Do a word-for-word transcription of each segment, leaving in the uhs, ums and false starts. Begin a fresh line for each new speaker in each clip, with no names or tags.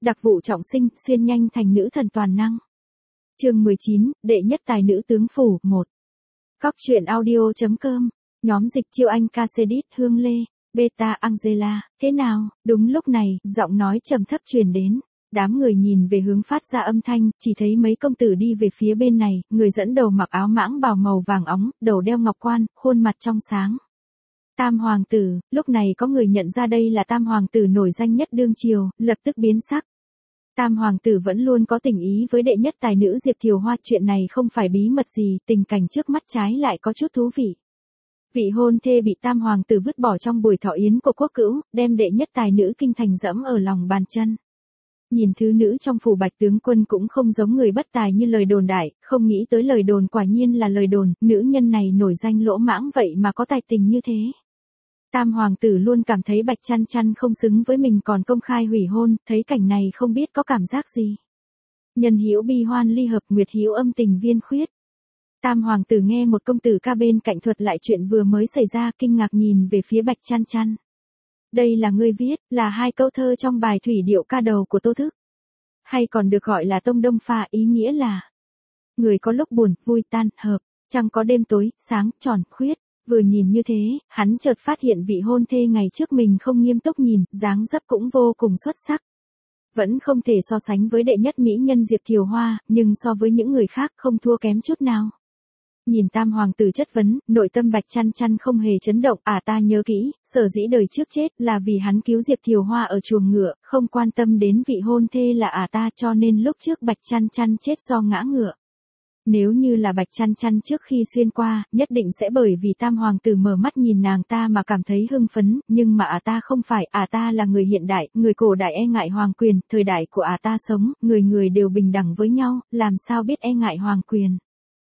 Đặc vụ trọng sinh, xuyên nhanh thành nữ thần toàn năng. Chương mười chín, đệ nhất tài nữ tướng phủ, một. Cóc truyện audio chấm com, nhóm dịch chiêu anh Casedit Hương Lê, Beta Angela, thế nào? Đúng lúc này, giọng nói trầm thấp truyền đến. Đám người nhìn về hướng phát ra âm thanh, chỉ thấy mấy công tử đi về phía bên này, người dẫn đầu mặc áo mãng bào màu vàng óng, đầu đeo ngọc quan, khuôn mặt trong sáng. Tam hoàng tử, lúc này có người nhận ra đây là tam hoàng tử nổi danh nhất đương triều, lập tức biến sắc. Tam hoàng tử vẫn luôn có tình ý với đệ nhất tài nữ Diệp Thiều Hoa, chuyện này không phải bí mật gì, tình cảnh trước mắt trái lại có chút thú vị. Vị hôn thê bị tam hoàng tử vứt bỏ trong buổi thọ yến của quốc cữu, đem đệ nhất tài nữ kinh thành dẫm ở lòng bàn chân. Nhìn thứ nữ trong phủ Bạch tướng quân cũng không giống người bất tài như lời đồn đại, không nghĩ tới lời đồn quả nhiên là lời đồn, nữ nhân này nổi danh lỗ mãng vậy mà có tài tình như thế. Tam hoàng tử luôn cảm thấy Bạch Chăn Chăn không xứng với mình còn công khai hủy hôn, thấy cảnh này không biết có cảm giác gì. Nhân hữu bi hoan ly hợp, nguyệt hữu âm tình viên khuyết. Tam hoàng tử nghe một công tử ca bên cạnh thuật lại chuyện vừa mới xảy ra, kinh ngạc nhìn về phía Bạch Chăn Chăn. Đây là ngươi viết, là hai câu thơ trong bài thủy điệu ca đầu của Tô Thức. Hay còn được gọi là tông đông pha, ý nghĩa là người có lúc buồn, vui, tan, hợp, chẳng có đêm tối, sáng, tròn, khuyết. Vừa nhìn như thế, hắn chợt phát hiện vị hôn thê ngày trước mình không nghiêm túc nhìn, dáng dấp cũng vô cùng xuất sắc. Vẫn không thể so sánh với đệ nhất mỹ nhân Diệp Thiều Hoa, nhưng so với những người khác không thua kém chút nào. Nhìn tam hoàng tử chất vấn, nội tâm Bạch Chăn Chăn không hề chấn động, à ta nhớ kỹ, sở dĩ đời trước chết là vì hắn cứu Diệp Thiều Hoa ở chuồng ngựa, không quan tâm đến vị hôn thê là à ta, cho nên lúc trước Bạch Chăn Chăn chết do ngã ngựa. Nếu như là Bạch Chăn Chăn trước khi xuyên qua, nhất định sẽ bởi vì tam hoàng tử mở mắt nhìn nàng ta mà cảm thấy hưng phấn, nhưng mà à ta không phải, à ta là người hiện đại, người cổ đại e ngại hoàng quyền, thời đại của à ta sống, người người đều bình đẳng với nhau, làm sao biết e ngại hoàng quyền.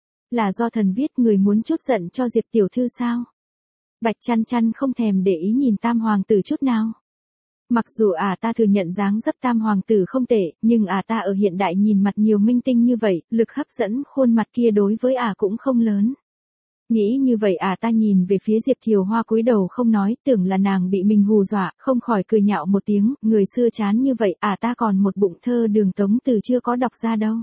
Là do thần viết, người muốn chút giận cho Diệp tiểu thư sao? Bạch Chăn Chăn không thèm để ý nhìn tam hoàng tử chút nào. Mặc dù à ta thừa nhận dáng dấp tam hoàng tử không tệ, nhưng à ta ở hiện đại nhìn mặt nhiều minh tinh như vậy, lực hấp dẫn khuôn mặt kia đối với à cũng không lớn. Nghĩ như vậy à ta nhìn về phía Diệp Thiều Hoa cúi đầu không nói, tưởng là nàng bị mình hù dọa, không khỏi cười nhạo một tiếng, người xưa chán như vậy, à ta còn một bụng thơ Đường Tống Từ chưa có đọc ra đâu.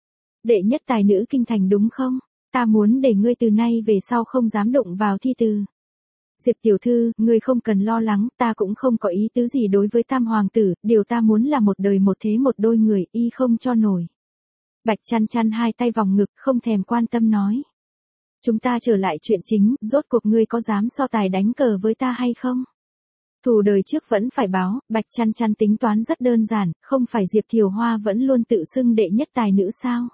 Đệ nhất tài nữ kinh thành đúng không? Ta muốn để ngươi từ nay về sau không dám đụng vào thi từ. Diệp tiểu thư, ngươi không cần lo lắng, ta cũng không có ý tứ gì đối với tam hoàng tử, điều ta muốn là một đời một thế một đôi người, y không cho nổi. Bạch Chăn Chăn hai tay vòng ngực, không thèm quan tâm nói. Chúng ta trở lại chuyện chính, rốt cuộc ngươi có dám so tài đánh cờ với ta hay không? Thù đời trước vẫn phải báo, Bạch Chăn Chăn tính toán rất đơn giản, không phải Diệp Thiều Hoa vẫn luôn tự xưng đệ nhất tài nữ sao?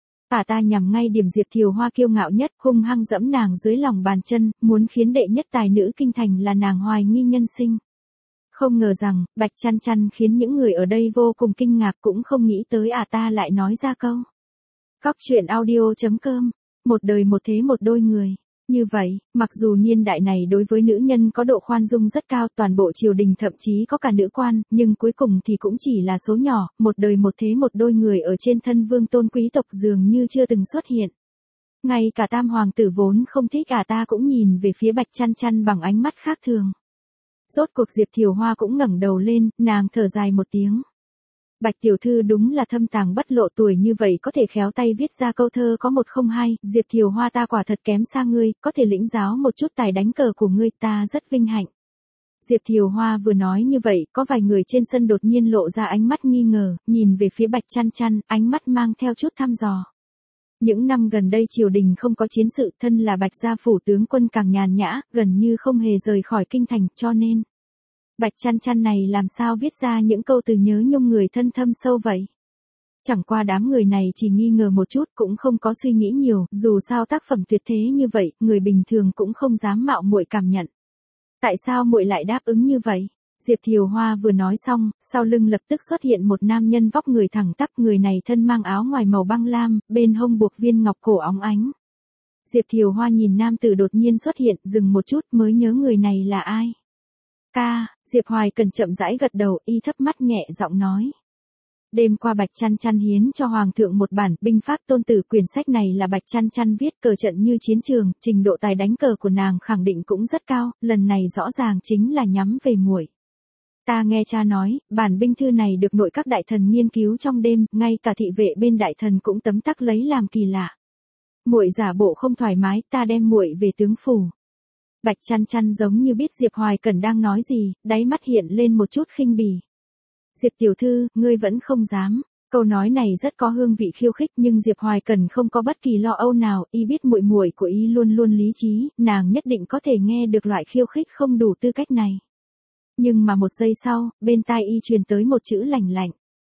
À ta nhằm ngay điểm Diệp Thiều Hoa kiêu ngạo nhất, hung hăng dẫm nàng dưới lòng bàn chân, muốn khiến đệ nhất tài nữ kinh thành là nàng hoài nghi nhân sinh. Không ngờ rằng, Bạch Chăn Chăn khiến những người ở đây vô cùng kinh ngạc, cũng không nghĩ tới à ta lại nói ra câu. Cóc truyện audio chấm com, một đời một thế một đôi người. Như vậy, mặc dù niên đại này đối với nữ nhân có độ khoan dung rất cao, toàn bộ triều đình thậm chí có cả nữ quan, nhưng cuối cùng thì cũng chỉ là số nhỏ, một đời một thế một đôi người ở trên thân vương tôn quý tộc dường như chưa từng xuất hiện. Ngay cả tam hoàng tử vốn không thích à ta cũng nhìn về phía Bạch Chăn Chăn bằng ánh mắt khác thường. Rốt cuộc Diệp Thiều Hoa cũng ngẩng đầu lên, nàng thở dài một tiếng. Bạch tiểu thư đúng là thâm tàng bất lộ, tuổi như vậy có thể khéo tay viết ra câu thơ có một không hai, Diệp Thiều Hoa ta quả thật kém xa ngươi, có thể lĩnh giáo một chút tài đánh cờ của ngươi, ta rất vinh hạnh. Diệp Thiều Hoa vừa nói như vậy, có vài người trên sân đột nhiên lộ ra ánh mắt nghi ngờ, nhìn về phía Bạch Chăn Chăn, ánh mắt mang theo chút thăm dò. Những năm gần đây triều đình không có chiến sự, thân là Bạch gia phủ tướng quân càng nhàn nhã, gần như không hề rời khỏi kinh thành, cho nên Bạch Chăn Chăn này làm sao viết ra những câu từ nhớ nhung người thân thâm sâu vậy? Chẳng qua đám người này chỉ nghi ngờ một chút, cũng không có suy nghĩ nhiều, dù sao tác phẩm tuyệt thế như vậy, người bình thường cũng không dám mạo muội cảm nhận. Tại sao muội lại đáp ứng như vậy? Diệp Thiều Hoa vừa nói xong, sau lưng lập tức xuất hiện một nam nhân vóc người thẳng tắp, người này thân mang áo ngoài màu băng lam, bên hông buộc viên ngọc cổ óng ánh. Diệp Thiều Hoa nhìn nam tử đột nhiên xuất hiện, dừng một chút mới nhớ người này là ai. Ca, Diệp Hoài Cần chậm rãi gật đầu, y thấp mắt nhẹ giọng nói. Đêm qua Bạch Chăn Chăn hiến cho Hoàng thượng một bản binh pháp tôn tử, quyển sách này là Bạch Chăn Chăn viết, cờ trận như chiến trường, trình độ tài đánh cờ của nàng khẳng định cũng rất cao, lần này rõ ràng chính là nhắm về muội. Ta nghe cha nói, bản binh thư này được nội các đại thần nghiên cứu trong đêm, ngay cả thị vệ bên đại thần cũng tấm tắc lấy làm kỳ lạ. Muội giả bộ không thoải mái, ta đem muội về tướng phủ. Bạch Chăn Chăn giống như biết Diệp Hoài Cẩn đang nói gì, đáy mắt hiện lên một chút khinh bỉ. Diệp tiểu thư, ngươi vẫn không dám. Câu nói này rất có hương vị khiêu khích, nhưng Diệp Hoài Cẩn không có bất kỳ lo âu nào, y biết muội muội của y luôn luôn lý trí, nàng nhất định có thể nghe được loại khiêu khích không đủ tư cách này. Nhưng mà một giây sau, bên tai y truyền tới một chữ lạnh lạnh.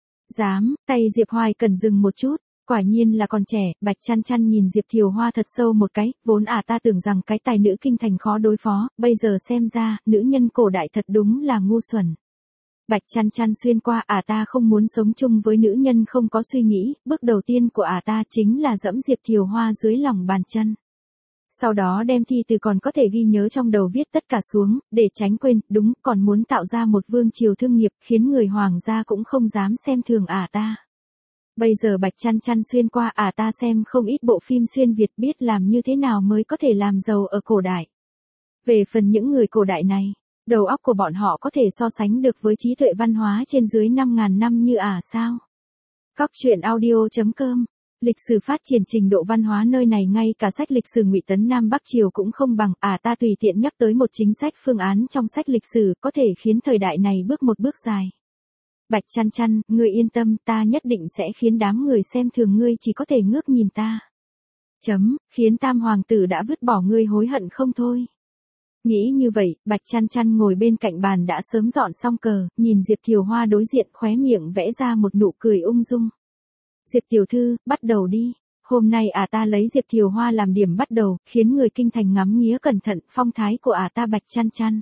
Dám, tay Diệp Hoài Cẩn dừng một chút, quả nhiên là còn trẻ. Bạch Chăn Chăn nhìn Diệp Thiều Hoa thật sâu một cái, vốn à ta tưởng rằng cái tài nữ kinh thành khó đối phó, bây giờ xem ra, nữ nhân cổ đại thật đúng là ngu xuẩn. Bạch Chăn Chăn xuyên qua, à ta không muốn sống chung với nữ nhân không có suy nghĩ, bước đầu tiên của à ta chính là dẫm Diệp Thiều Hoa dưới lòng bàn chân. Sau đó đem thi từ còn có thể ghi nhớ trong đầu viết tất cả xuống, để tránh quên, đúng, còn muốn tạo ra một vương triều thương nghiệp, khiến người hoàng gia cũng không dám xem thường à ta. Bây giờ Bạch Chăn Chăn xuyên qua, à ta xem không ít bộ phim xuyên Việt, biết làm như thế nào mới có thể làm giàu ở cổ đại. Về phần những người cổ đại này, đầu óc của bọn họ có thể so sánh được với trí tuệ văn hóa trên dưới năm ngàn năm như à sao? Cóc truyện audio chấm com. Lịch sử phát triển trình độ văn hóa nơi này ngay cả sách lịch sử Ngụy Tấn Nam Bắc Triều cũng không bằng, à ta tùy tiện nhắc tới một chính sách phương án trong sách lịch sử có thể khiến thời đại này bước một bước dài. Bạch Chăn Chăn, ngươi yên tâm, ta nhất định sẽ khiến đám người xem thường ngươi chỉ có thể ngước nhìn ta. Chấm, khiến tam hoàng tử đã vứt bỏ ngươi hối hận không thôi. Nghĩ như vậy, Bạch Chăn Chăn ngồi bên cạnh bàn đã sớm dọn xong cờ, nhìn Diệp Thiều Hoa đối diện, khóe miệng vẽ ra một nụ cười ung dung. Diệp tiểu thư, bắt đầu đi. Hôm nay à ta lấy Diệp Thiều Hoa làm điểm bắt đầu, khiến người kinh thành ngắm nghía cẩn thận phong thái của à ta Bạch Chăn Chăn.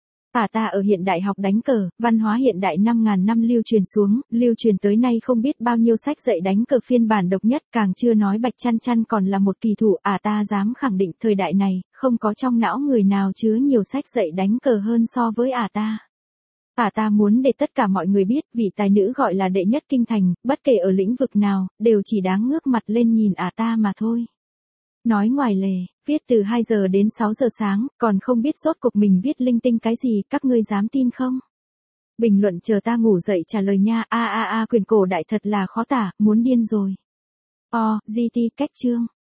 À ta ở hiện đại học đánh cờ, văn hóa hiện đại năm ngàn năm lưu truyền xuống, lưu truyền tới nay không biết bao nhiêu sách dạy đánh cờ phiên bản độc nhất, càng chưa nói Bạch Chăn Chăn còn là một kỳ thủ, à ta dám khẳng định thời đại này, không có trong não người nào chứa nhiều sách dạy đánh cờ hơn so với à ta. À ta muốn để tất cả mọi người biết, vị tài nữ gọi là đệ nhất kinh thành, bất kể ở lĩnh vực nào, đều chỉ đáng ngước mặt lên nhìn à ta mà thôi. Nói ngoài lề, viết từ hai giờ đến sáu giờ sáng, còn không biết rốt cuộc mình viết linh tinh cái gì, các ngươi dám tin không? Bình luận chờ ta ngủ dậy trả lời nha, a a a quyền cổ đại thật là khó tả, muốn điên rồi. O, giê tê, cách chương.